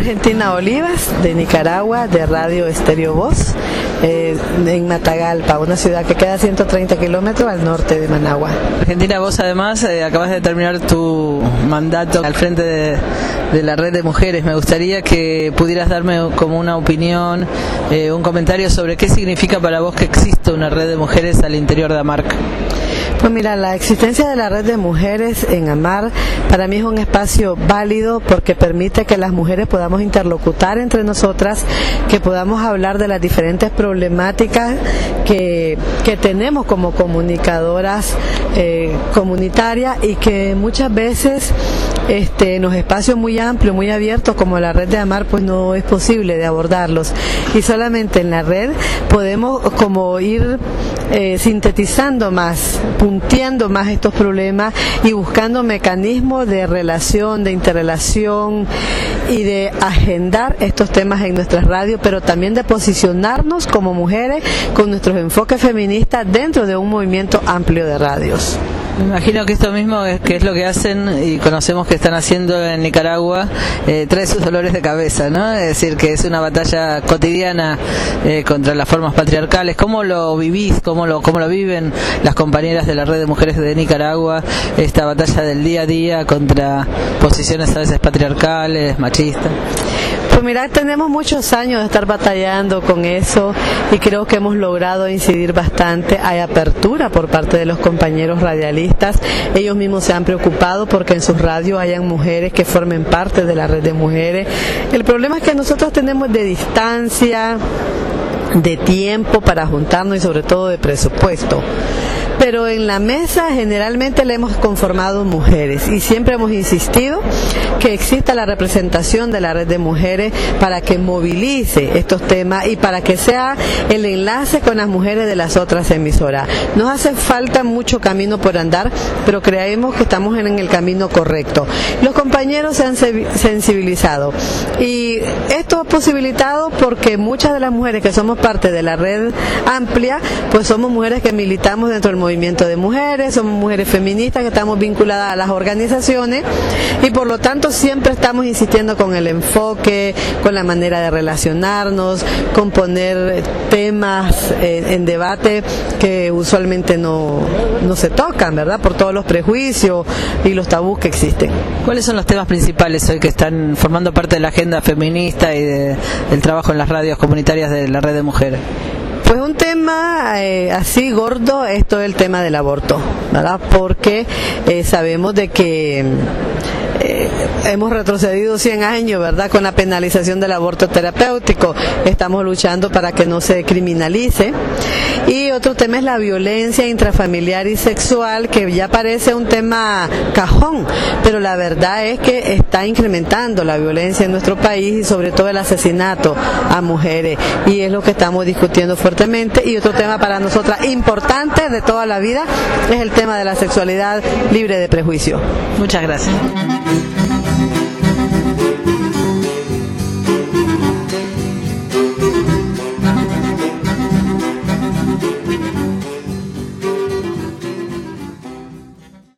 Argentina Olivas, de Nicaragua, de Radio Estéreo Voz, en Matagalpa, una ciudad que queda a 130 kilómetros al norte de Managua. Argentina, vos además acabas de terminar tu mandato al frente de la Red de Mujeres. Me gustaría que pudieras darme como una opinión, un comentario sobre qué significa para vos que exista una Red de Mujeres al interior de AMARC. Pues mira, la existencia de la Red de Mujeres en AMARC para mí es un espacio válido porque permite que las mujeres podamos interlocutar entre nosotras, que podamos hablar de las diferentes problemáticas que tenemos como comunicadoras comunitarias y que muchas veces en los espacios muy amplios, muy abiertos como la red de AMARC, pues no es posible de abordarlos, y solamente en la red podemos como ir sintetizando más, punteando más estos problemas y buscando mecanismos de relación, de interrelación y de agendar estos temas en nuestras radios, pero también de posicionarnos como mujeres con nuestros enfoques feministas dentro de un movimiento amplio de radios. Me imagino que esto mismo que es lo que hacen y conocemos que están haciendo en Nicaragua, trae sus dolores de cabeza, ¿no? Es decir, que es una batalla cotidiana contra las formas patriarcales. ¿Cómo lo vivís? ¿Cómo lo viven las compañeras de la Red de Mujeres de Nicaragua? Esta batalla del día a día contra posiciones a veces patriarcales, machistas. Pues mira, tenemos muchos años de estar batallando con eso y creo que hemos logrado incidir bastante. Hay apertura por parte de los compañeros radialistas. Ellos mismos se han preocupado porque en sus radios hayan mujeres que formen parte de la Red de Mujeres. El problema es que nosotros tenemos de distancia, de tiempo para juntarnos y sobre todo de presupuesto. Pero en la mesa generalmente la hemos conformado mujeres y siempre hemos insistido que exista la representación de la Red de Mujeres para que movilice estos temas y para que sea el enlace con las mujeres de las otras emisoras. Nos hace falta mucho camino por andar, pero creemos que estamos en el camino correcto. Los compañeros se han sensibilizado y esto ha posibilitado porque muchas de las mujeres que somos parte de la red amplia, pues somos mujeres que militamos dentro del movimiento de mujeres, somos mujeres feministas que estamos vinculadas a las organizaciones y por lo tanto siempre estamos insistiendo con el enfoque, con la manera de relacionarnos, con poner temas en debate que usualmente no se tocan, ¿verdad? Por todos los prejuicios y los tabús que existen. ¿Cuáles son los temas principales hoy que están formando parte de la agenda feminista y del trabajo en las radios comunitarias de la Red de Mujeres? Pues un tema así gordo es todo el tema del aborto, ¿verdad? Porque sabemos de que hemos retrocedido 100 años, ¿verdad?, con la penalización del aborto terapéutico. Estamos luchando para que no se criminalice. Y otro tema es la violencia intrafamiliar y sexual, que ya parece un tema cajón, pero la verdad es que está incrementando la violencia en nuestro país y sobre todo el asesinato a mujeres. Y es lo que estamos discutiendo fuertemente. Y otro tema para nosotras importante de toda la vida es el tema de la sexualidad libre de prejuicio. Muchas gracias.